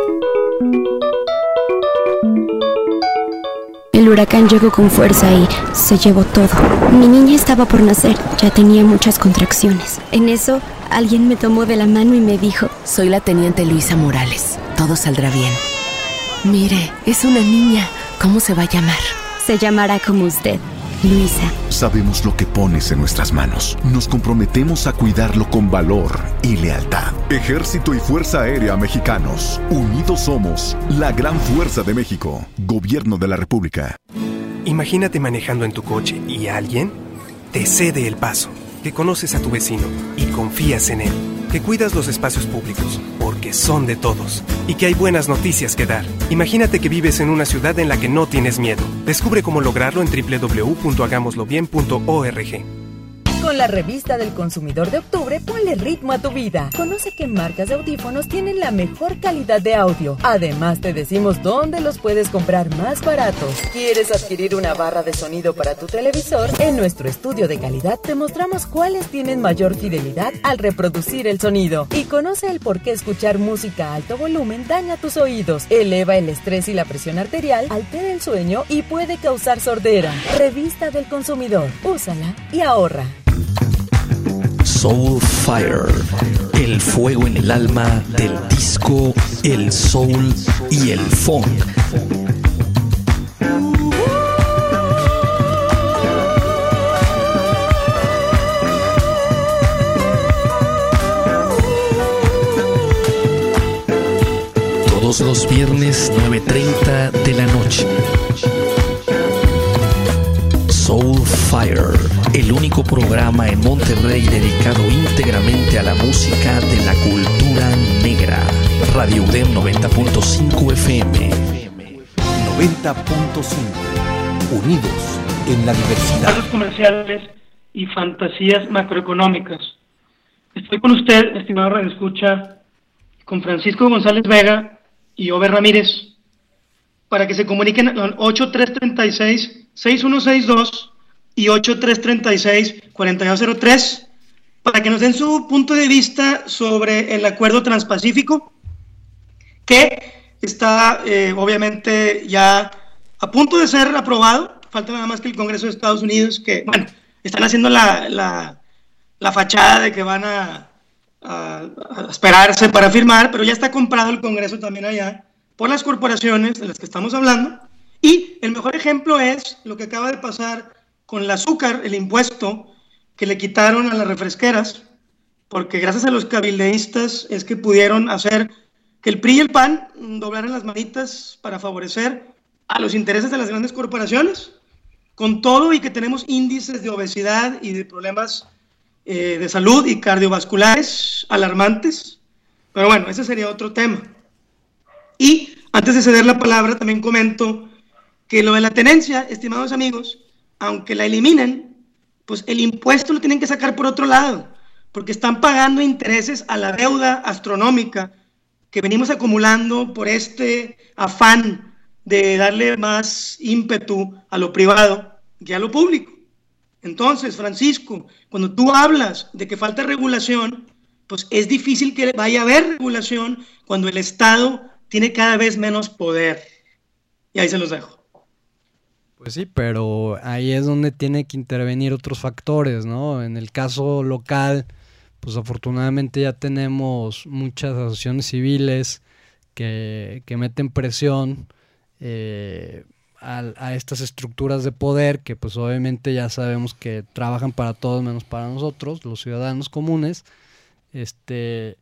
El huracán llegó con fuerza y se llevó todo. Mi niña estaba por nacer, ya tenía muchas contracciones. En eso, alguien me tomó de la mano y me dijo: soy la teniente Luisa Morales, todo saldrá bien. Mire, es una niña, ¿cómo se va a llamar? Se llamará como usted, Luisa. Sabemos lo que pones en nuestras manos. Nos comprometemos a cuidarlo con valor y lealtad. Ejército y Fuerza Aérea Mexicanos. Unidos somos la gran fuerza de México. Gobierno de la República. Imagínate manejando en tu coche y alguien te cede el paso. que conoces a tu vecino y confías en él, que cuidas los espacios públicos, porque son de todos, y que hay buenas noticias que dar. Imagínate que vives en una ciudad en la que no tienes miedo. Descubre cómo lograrlo en doble u doble u doble u punto hagámoslo bien punto org. Con la revista del consumidor de octubre, ponle ritmo a tu vida. Conoce qué marcas de audífonos tienen la mejor calidad de audio. Además, te decimos dónde los puedes comprar más baratos. ¿Quieres adquirir una barra de sonido para tu televisor? En nuestro estudio de calidad te mostramos cuáles tienen mayor fidelidad al reproducir el sonido. Y conoce el por qué escuchar música a alto volumen daña tus oídos, eleva el estrés y la presión arterial, altera el sueño y puede causar sordera. Revista del consumidor. Úsala y ahorra. Soul Fire, el fuego en el alma del disco, el soul y el funk. Todos los viernes nueve treinta de la noche. Soul Fire, el único programa en Monterrey dedicado íntegramente a la música de la cultura negra. Radio U D E M noventa punto cinco F M. noventa punto cinco. Unidos en la diversidad. Datos comerciales y fantasías macroeconómicas. Estoy con usted, estimado radioescucha, con Francisco González Vega y Ove Ramírez, para que se comuniquen al ocho tres tres seis, seis uno seis dos y ocho tres tres seis, cuatro dos cero tres, para que nos den su punto de vista sobre el acuerdo transpacífico, que está eh, obviamente ya a punto de ser aprobado. Falta nada más que el Congreso de Estados Unidos, que, bueno, están haciendo la, la, la fachada de que van a, a, a esperarse para firmar, pero ya está comprado el Congreso también allá por las corporaciones de las que estamos hablando. Y el mejor ejemplo es lo que acaba de pasar con el azúcar, el impuesto que le quitaron a las refresqueras, porque gracias a los cabildeístas es que pudieron hacer que el P R I y el P A N doblaran las manitas para favorecer a los intereses de las grandes corporaciones, con todo y que tenemos índices de obesidad y de problemas eh, de salud y cardiovasculares alarmantes. Pero bueno, ese sería otro tema. Y antes de ceder la palabra, también comento que lo de la tenencia, estimados amigos, aunque la eliminen, pues el impuesto lo tienen que sacar por otro lado, porque están pagando intereses a la deuda astronómica que venimos acumulando por este afán de darle más ímpetu a lo privado que a lo público. Entonces, Francisco, cuando tú hablas de que falta regulación, pues es difícil que vaya a haber regulación cuando el Estado tiene cada vez menos poder. Y ahí se los dejo. Pues sí, pero ahí es donde tiene que intervenir otros factores, ¿no? En el caso local, pues afortunadamente ya tenemos muchas asociaciones civiles que, que meten presión eh, a, a estas estructuras de poder que pues obviamente ya sabemos que trabajan para todos menos para nosotros, los ciudadanos comunes. Este...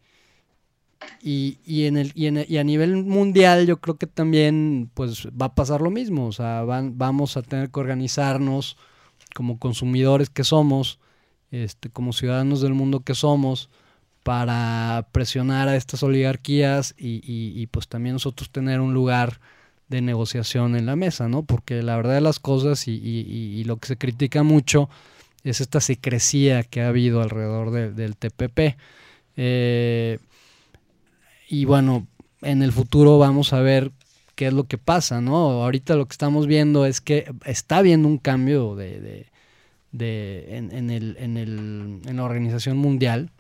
Y, y, en el, y, en el, y a nivel mundial yo creo que también pues va a pasar lo mismo, o sea, van, vamos a tener que organizarnos como consumidores que somos, este, como ciudadanos del mundo que somos, para presionar a estas oligarquías y, y, y pues también nosotros tener un lugar de negociación en la mesa, ¿no? Porque la verdad de las cosas y, y, y lo que se critica mucho es esta secrecía que ha habido alrededor de, del T P P. Eh... Y bueno, en el futuro vamos a ver qué es lo que pasa, ¿no? Ahorita lo que estamos viendo es que está habiendo un cambio de, de, de en, en, el, en, el, en la organización mundial,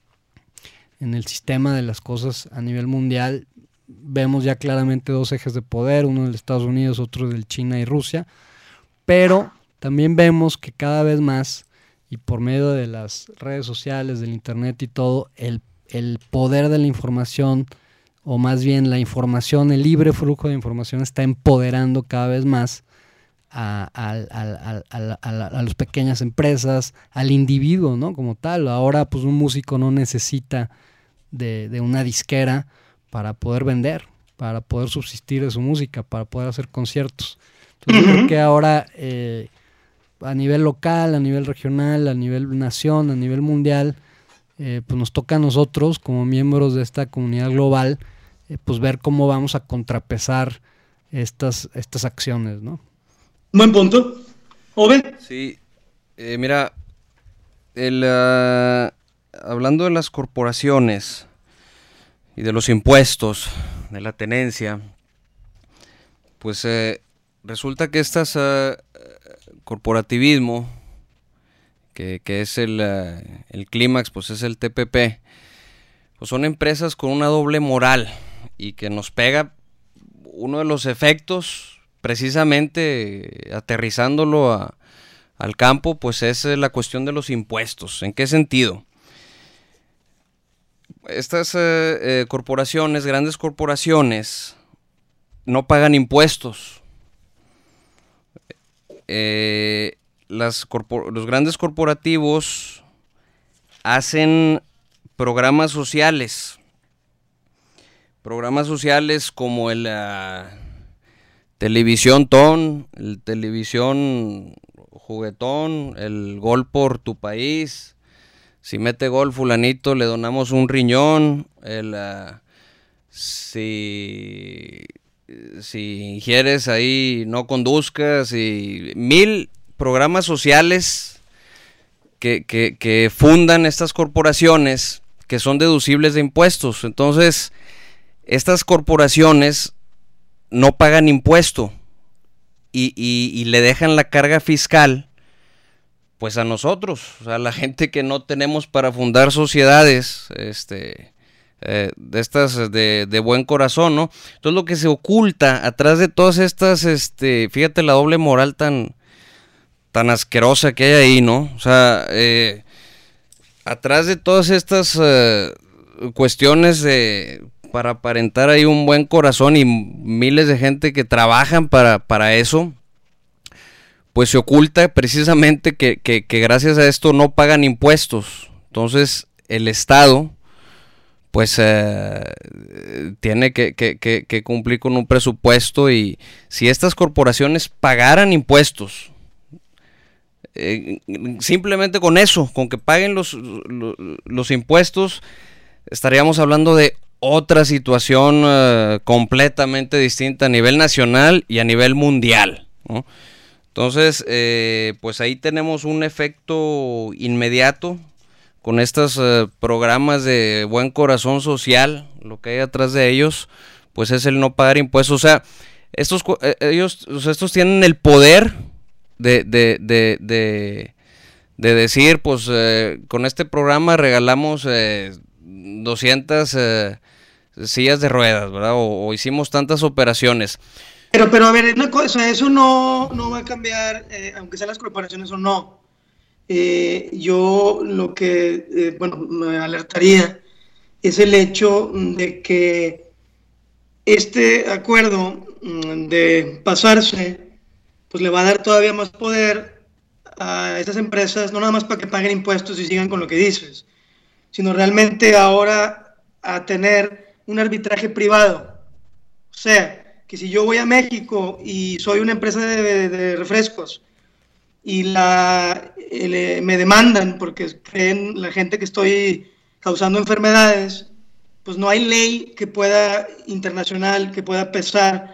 en el sistema de las cosas a nivel mundial. Vemos ya claramente dos ejes de poder, uno del Estados Unidos, otro del China y Rusia, pero también vemos que cada vez más, y por medio de las redes sociales, del internet y todo, el el poder de la información, o más bien la información, el libre flujo de información está empoderando cada vez más a, a, a, a, a, a, a las pequeñas empresas, al individuo, ¿no? Como tal. Ahora pues un músico no necesita de, de una disquera para poder vender, para poder subsistir de su música, para poder hacer conciertos. Entonces uh-huh. Creo que ahora eh, a nivel local, a nivel regional, a nivel nación, a nivel mundial, eh, pues nos toca a nosotros como miembros de esta comunidad global, eh, pues ver cómo vamos a contrapesar estas, estas acciones, ¿no? Buen punto. Ove. Sí, eh, mira, el, uh, hablando de las corporaciones y de los impuestos, de la tenencia, pues eh, resulta que estas uh, corporativismo, que, que es el, uh, el clímax, pues es el T P P, pues son empresas con una doble moral y que nos pega uno de los efectos, precisamente aterrizándolo a, al campo, pues es la cuestión de los impuestos. ¿En qué sentido? Estas eh, eh, corporaciones, grandes corporaciones, no pagan impuestos. Eh, las corpor- los grandes corporativos hacen programas sociales. Programas sociales como el uh, Televisión Ton, el Televisión Juguetón, el Gol por tu país. Si mete gol fulanito, le donamos un riñón. El, uh, si, si ingieres ahí, no conduzcas. Y mil programas sociales que, que, que fundan estas corporaciones que son deducibles de impuestos. Entonces, estas corporaciones no pagan impuesto y, y, y le dejan la carga fiscal pues a nosotros, o sea, la gente que no tenemos para fundar sociedades este, eh, de estas de, de buen corazón, ¿no? Entonces lo que se oculta atrás de todas estas, este, fíjate la doble moral tan, tan asquerosa que hay ahí, ¿no? O sea, eh, atrás de todas estas eh, cuestiones de, para aparentar ahí un buen corazón y miles de gente que trabajan para, para eso, pues se oculta precisamente que, que, que gracias a esto no pagan impuestos. Entonces el Estado pues eh, tiene que, que, que, que cumplir con un presupuesto, y si estas corporaciones pagaran impuestos, eh, simplemente con eso, con que paguen los, los, los impuestos, estaríamos hablando de otra situación uh, completamente distinta a nivel nacional y a nivel mundial, ¿no? Entonces, eh, pues ahí tenemos un efecto inmediato con estos uh, programas de buen corazón social. Lo que hay atrás de ellos, pues es el no pagar impuestos. O sea, estos eh, ellos, o sea, estos tienen el poder de, de, de, de, de decir, pues eh, con este programa regalamos eh, doscientas eh, sillas de ruedas, ¿verdad? O, o hicimos tantas operaciones. Pero, pero a ver, una cosa, eso no, no va a cambiar, eh, aunque sean las corporaciones o no. Eh, yo lo que, eh, bueno, me alertaría es el hecho de que este acuerdo de pasarse, pues le va a dar todavía más poder a estas empresas, no nada más para que paguen impuestos y sigan con lo que dices, sino realmente ahora a tener un arbitraje privado. O sea, que si yo voy a México y soy una empresa de, de refrescos y la, el, me demandan porque creen la gente que estoy causando enfermedades, pues no hay ley que pueda, internacional, que pueda pesar,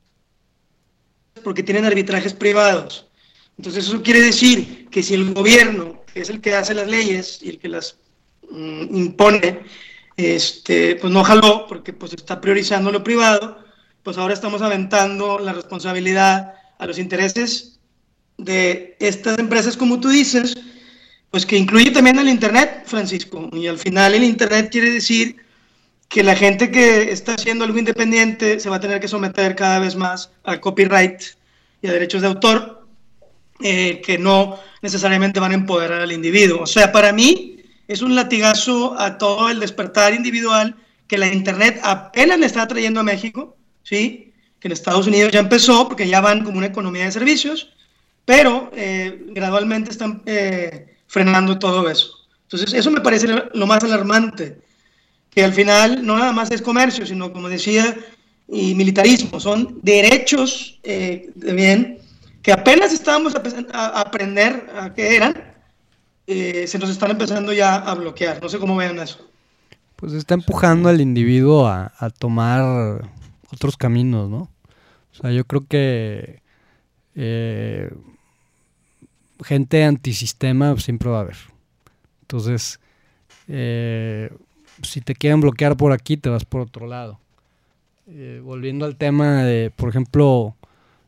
porque tienen arbitrajes privados. Entonces eso quiere decir que si el gobierno, que es el que hace las leyes y el que las mm, impone, este, pues no jaló, porque pues está priorizando lo privado, pues ahora estamos aventando la responsabilidad a los intereses de estas empresas, como tú dices, pues que incluye también el Internet, Francisco, y al final el Internet quiere decir que la gente que está haciendo algo independiente se va a tener que someter cada vez más a copyright y a derechos de autor, eh, que no necesariamente van a empoderar al individuo. O sea, para mí es un latigazo a todo el despertar individual que la Internet apenas le está trayendo a México, ¿sí? Que en Estados Unidos ya empezó, porque ya van como una economía de servicios, pero eh, gradualmente están eh, frenando todo eso. Entonces, eso me parece lo más alarmante, que al final no nada más es comercio, sino, como decía, y militarismo, son derechos eh, de bien que apenas estábamos a, a aprender a qué eran, eh, se nos están empezando ya a bloquear. No sé cómo vean eso. Pues está empujando al individuo a, a tomar otros caminos, ¿no? O sea, yo creo que eh, gente antisistema siempre va a haber. Entonces, eh, si te quieren bloquear por aquí, te vas por otro lado. Eh, volviendo al tema de, por ejemplo,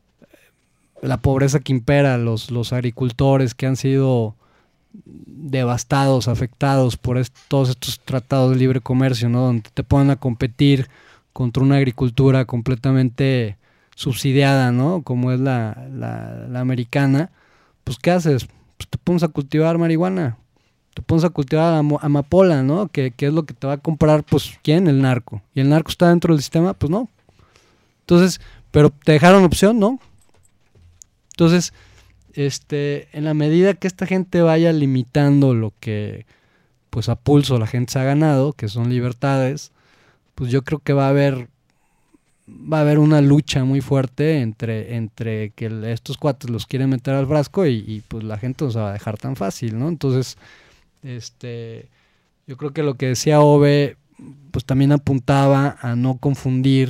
la pobreza que impera, los, los agricultores que han sido devastados, afectados por est- todos estos tratados de libre comercio, ¿no? Donde te ponen a competir contra una agricultura completamente subsidiada, ¿no? Como es la, la, la americana. Pues ¿qué haces? Pues te pones a cultivar marihuana, te pones a cultivar am- amapola, ¿no? Que, que es lo que te va a comprar, pues, ¿quién? El narco. ¿Y el narco está dentro del sistema? Pues no. Entonces, pero te dejaron opción, ¿no? Entonces, este, en la medida que esta gente vaya limitando lo que, pues, a pulso la gente se ha ganado, que son libertades, pues yo creo que va a haber va a haber una lucha muy fuerte entre, entre que estos cuates los quieren meter al frasco y, y pues la gente no se va a dejar tan fácil, ¿no? Entonces, este, yo creo que lo que decía Ove, pues también apuntaba a no confundir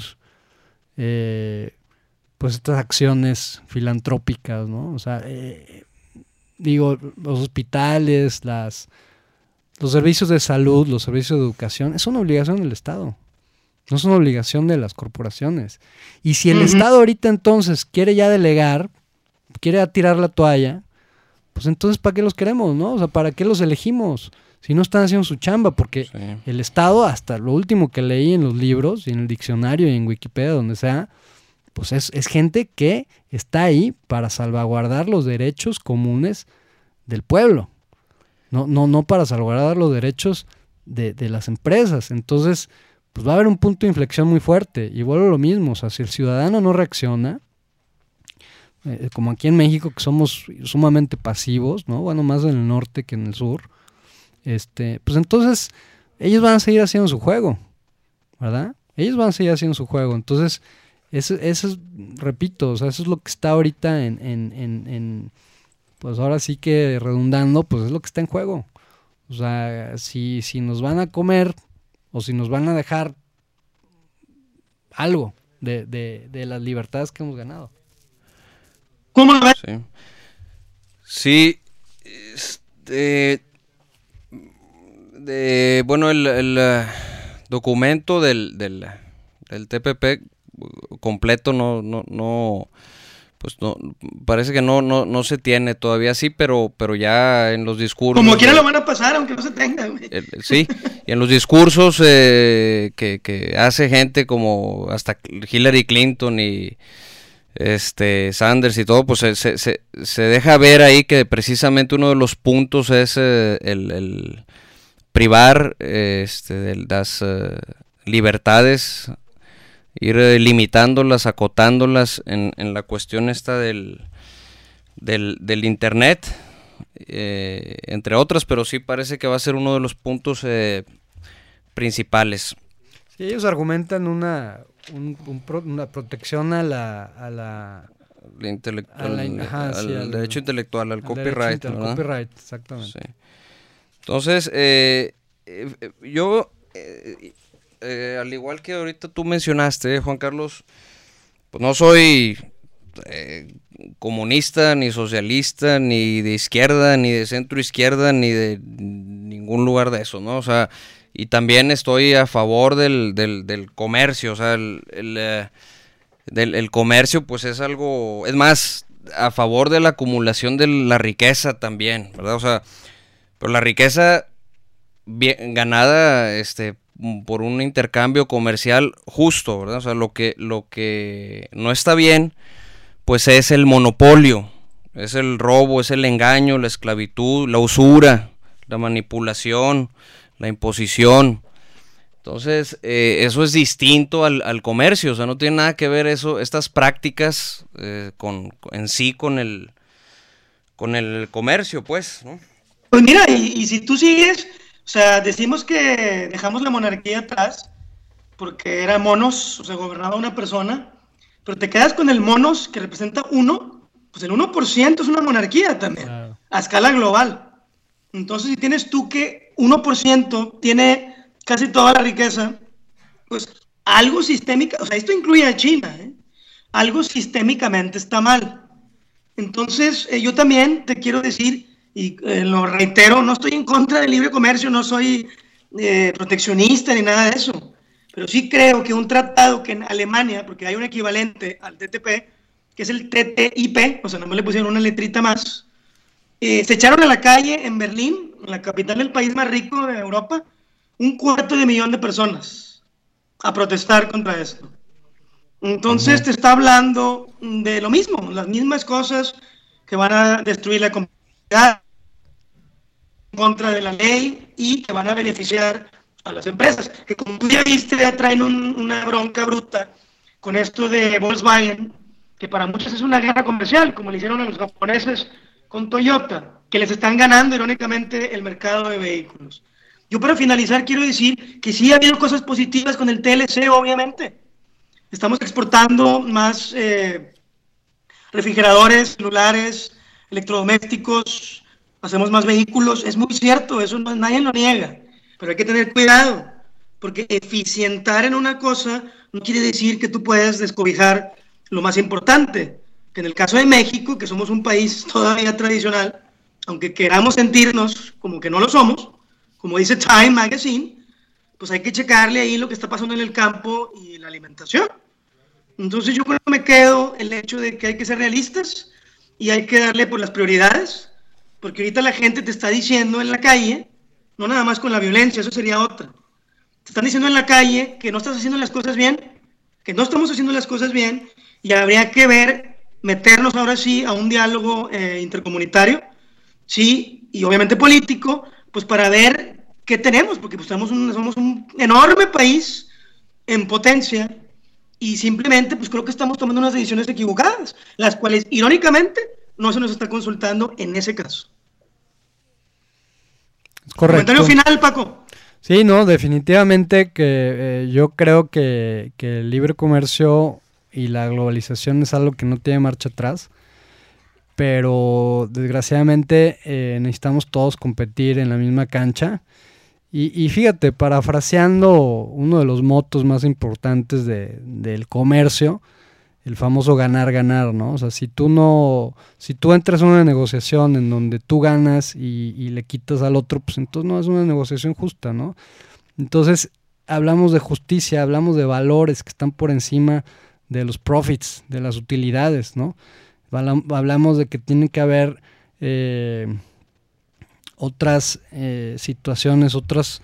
eh, pues estas acciones filantrópicas, ¿no? O sea, eh, digo, los hospitales, las, los servicios de salud, los servicios de educación, es una obligación del Estado. No es una obligación de las corporaciones. Y si el uh-huh. Estado ahorita entonces quiere ya delegar, quiere tirar la toalla, pues entonces ¿para qué los queremos, no? O sea, ¿para qué los elegimos? Si no están haciendo su chamba, porque sí. El Estado, hasta lo último que leí en los libros, y en el diccionario, y en Wikipedia, donde sea, pues es, es gente que está ahí para salvaguardar los derechos comunes del pueblo. No, no, no para salvaguardar los derechos de, de las empresas. Entonces, pues va a haber un punto de inflexión muy fuerte. Y vuelvo a lo mismo, o sea, si el ciudadano no reacciona, eh, como aquí en México, que somos sumamente pasivos, ¿no? Bueno, más en el norte que en el sur, este, pues entonces ellos van a seguir haciendo su juego, ¿verdad? Ellos van a seguir haciendo su juego. Entonces, eso, eso es, repito, o sea, eso es lo que está ahorita en, en, en, en, pues ahora sí que redundando, pues es lo que está en juego. O sea, si, si nos van a comer o si nos van a dejar algo de, de, de las libertades que hemos ganado. ¿Cómo lo ves? Sí, sí este, de, bueno, el, el uh, documento del, del, del T P P completo no, no, no, pues no, parece que no, no, no se tiene todavía así, pero, pero ya en los discursos. Como quiera lo van a pasar, aunque no se tenga, güey. El, sí, y en los discursos eh, que, que hace gente como hasta Hillary Clinton y este Sanders y todo, pues se, se, se, se deja ver ahí que precisamente uno de los puntos es eh, el, el privar eh, este, de las uh, libertades, ir eh, limitándolas, acotándolas en, en la cuestión esta del, del, del internet, eh, entre otras, pero sí parece que va a ser uno de los puntos eh, principales. Sí, ellos argumentan una, un, un pro, una protección a la... A la La intelectual, a la, ajá, al, sí, al derecho intelectual, al, al copyright, derecho, al copyright, exactamente. Sí. Entonces, eh, eh, yo... Eh, Eh, al igual que ahorita tú mencionaste, Juan Carlos, pues no soy eh, comunista, ni socialista, ni de izquierda, ni de centro izquierda, ni de ningún lugar de eso, ¿no? O sea, y también estoy a favor del, del, del comercio, o sea, el, el, eh, del el comercio pues es algo, es más, a favor de la acumulación de la riqueza también, ¿verdad? O sea, pero la riqueza bien ganada, este, por un intercambio comercial justo, ¿verdad? O sea, lo que, lo que no está bien, pues es el monopolio, es el robo, es el engaño, la esclavitud, la usura, la manipulación, la imposición. Entonces, eh, eso es distinto al, al comercio, o sea, no tiene nada que ver eso, estas prácticas eh, con, en sí con el, con el comercio, pues, ¿no? Pues mira, y, y si tú sigues... O sea, decimos que dejamos la monarquía atrás porque era monos, o sea, gobernaba una persona, pero te quedas con el monos que representa uno, pues el uno por ciento es una monarquía también, claro, a escala global. Entonces, si tienes tú que uno por ciento tiene casi toda la riqueza, pues algo sistémica, o sea, esto incluye a China, ¿eh? Algo sistémicamente está mal. Entonces, eh, yo también te quiero decir, y eh, lo reitero, no estoy en contra del libre comercio, no soy eh, proteccionista ni nada de eso, pero sí creo que un tratado que en Alemania, porque hay un equivalente al T T P, que es el T T I P, o sea, nada más le pusieron una letrita más, eh, se echaron a la calle en Berlín, la capital del país más rico de Europa, un cuarto de millón de personas a protestar contra esto. Entonces, uh-huh, te está hablando de lo mismo, las mismas cosas que van a destruir la competitividad en contra de la ley y que van a beneficiar a las empresas, que como tú ya viste, ya traen un, una bronca bruta con esto de Volkswagen, que para muchos es una guerra comercial, como le hicieron a los japoneses con Toyota, que les están ganando irónicamente el mercado de vehículos. Yo para finalizar quiero decir que sí ha habido cosas positivas con el T L C, obviamente. Estamos exportando más eh, refrigeradores, celulares, electrodomésticos, hacemos más vehículos, es muy cierto, eso no, nadie lo niega, pero hay que tener cuidado, porque eficientar en una cosa no quiere decir que tú puedas descobijar lo más importante, que en el caso de México, que somos un país todavía tradicional, aunque queramos sentirnos como que no lo somos, como dice Time Magazine, pues hay que checarle ahí lo que está pasando en el campo y la alimentación. Entonces yo creo que me quedo el hecho de que hay que ser realistas y hay que darle por las prioridades, porque ahorita la gente te está diciendo en la calle, no nada más con la violencia, eso sería otra, te están diciendo en la calle que no estás haciendo las cosas bien, que no estamos haciendo las cosas bien, y habría que ver, meternos ahora sí a un diálogo eh, intercomunitario, sí, y obviamente político, pues para ver qué tenemos, porque pues somos un, somos un enorme país en potencia, y simplemente pues creo que estamos tomando unas decisiones equivocadas, las cuales irónicamente no se nos está consultando en ese caso. Correcto. Comentario final, Paco. Sí, no, definitivamente que eh, yo creo que, que el libre comercio y la globalización es algo que no tiene marcha atrás, pero desgraciadamente eh, necesitamos todos competir en la misma cancha. Y, y fíjate, parafraseando uno de los motos más importantes de, del comercio, el famoso ganar, ganar, ¿no? O sea, si tú no, si tú entras en una negociación en donde tú ganas y, y le quitas al otro, pues entonces no es una negociación justa, ¿no? Entonces, hablamos de justicia, hablamos de valores que están por encima de los profits, de las utilidades, ¿no? Hablamos de que tiene que haber eh, otras eh, situaciones, otras...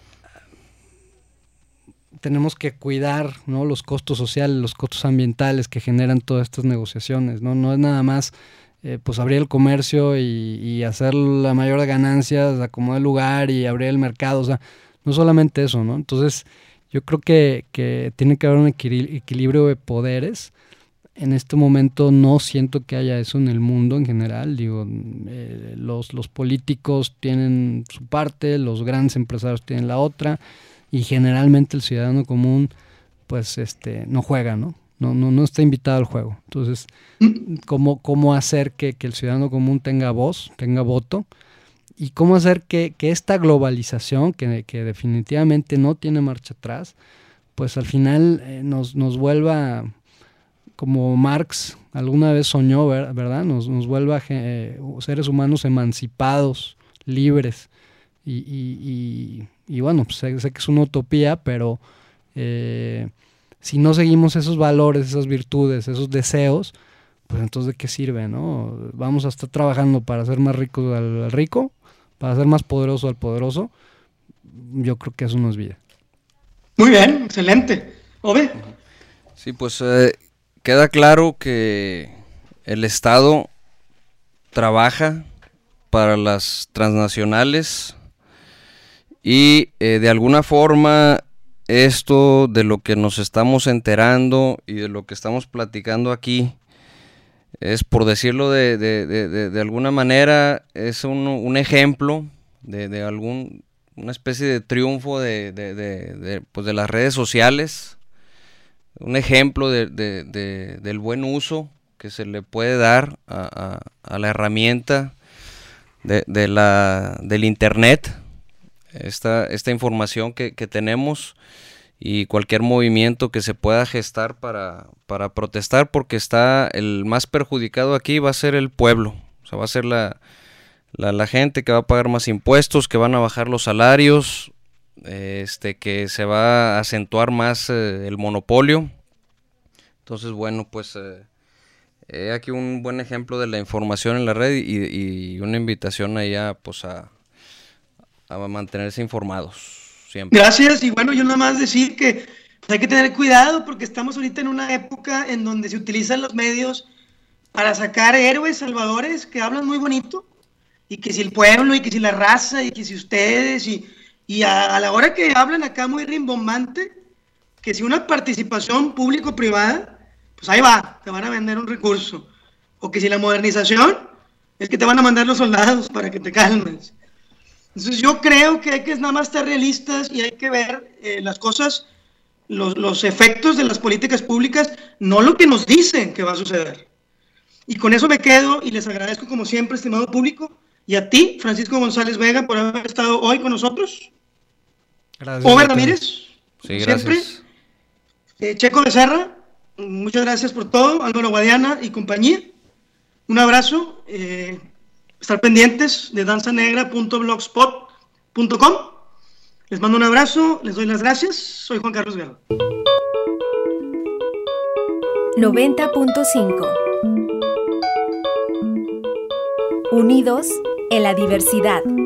Tenemos que cuidar, ¿no?, los costos sociales, los costos ambientales que generan todas estas negociaciones, ¿no? No es nada más eh, pues abrir el comercio y, y hacer la mayor de ganancias, acomodar el lugar y abrir el mercado, o sea, no solamente eso, ¿no? Entonces, yo creo que, que tiene que haber un equil- equilibrio de poderes. En este momento no siento que haya eso en el mundo en general, digo, eh, los, los políticos tienen su parte, los grandes empresarios tienen la otra, y generalmente el ciudadano común pues este no juega, ¿no? No, no, no está invitado al juego. Entonces, ¿cómo, cómo hacer que, que el ciudadano común tenga voz, tenga voto? Y cómo hacer que, que esta globalización, que, que definitivamente no tiene marcha atrás, pues al final eh, nos, nos vuelva, como Marx alguna vez soñó, ¿verdad? Nos, nos vuelva eh, seres humanos emancipados, libres. Y, y, y, y bueno, pues sé, sé que es una utopía, pero eh, si no seguimos esos valores, esas virtudes, esos deseos, pues entonces ¿de qué sirve, no? Vamos a estar trabajando para hacer más rico al, al rico, para hacer más poderoso al poderoso. Yo creo que eso no es vida. Muy bien, excelente. ¿Ove? Sí, pues eh, queda claro que el Estado trabaja para las transnacionales. Y eh, de alguna forma esto de lo que nos estamos enterando y de lo que estamos platicando aquí es, por decirlo de, de, de, de, de alguna manera, es un, un ejemplo de, de algún, una especie de triunfo de, de, de, de, pues de las redes sociales, un ejemplo de, de, de, del buen uso que se le puede dar a, a, a la herramienta de, de la, del internet, esta, esta información que, que tenemos y cualquier movimiento que se pueda gestar para, para protestar, porque está el más perjudicado aquí va a ser el pueblo, o sea, va a ser la, la, la gente que va a pagar más impuestos, que van a bajar los salarios, este, que se va a acentuar más eh, el monopolio. Entonces, bueno, pues eh, eh, aquí un buen ejemplo de la información en la red y, y una invitación allá pues a, a mantenerse informados siempre. Gracias, y bueno, yo nada más decir que pues, hay que tener cuidado porque estamos ahorita en una época en donde se utilizan los medios para sacar héroes salvadores que hablan muy bonito, y que si el pueblo, y que si la raza, y que si ustedes, y, y a, a la hora que hablan acá muy rimbombante, que si una participación público-privada, pues ahí va, te van a vender un recurso. O que si la modernización, es que te van a mandar los soldados para que te calmes. Entonces yo creo que hay que nada más estar realistas y hay que ver eh, las cosas, los, los efectos de las políticas públicas, no lo que nos dicen que va a suceder. Y con eso me quedo y les agradezco como siempre, estimado público, y a ti, Francisco González Vega, por haber estado hoy con nosotros. Gracias. Over Ramírez, sí, siempre. Gracias. Eh, Checo Becerra, muchas gracias por todo. Álvaro Guadiana y compañía, un abrazo. Eh, estar pendientes de danza negra punto blogspot punto com. Les mando un abrazo, les doy las gracias. Soy Juan Carlos Guerra. noventa punto cinco. Unidos en la diversidad.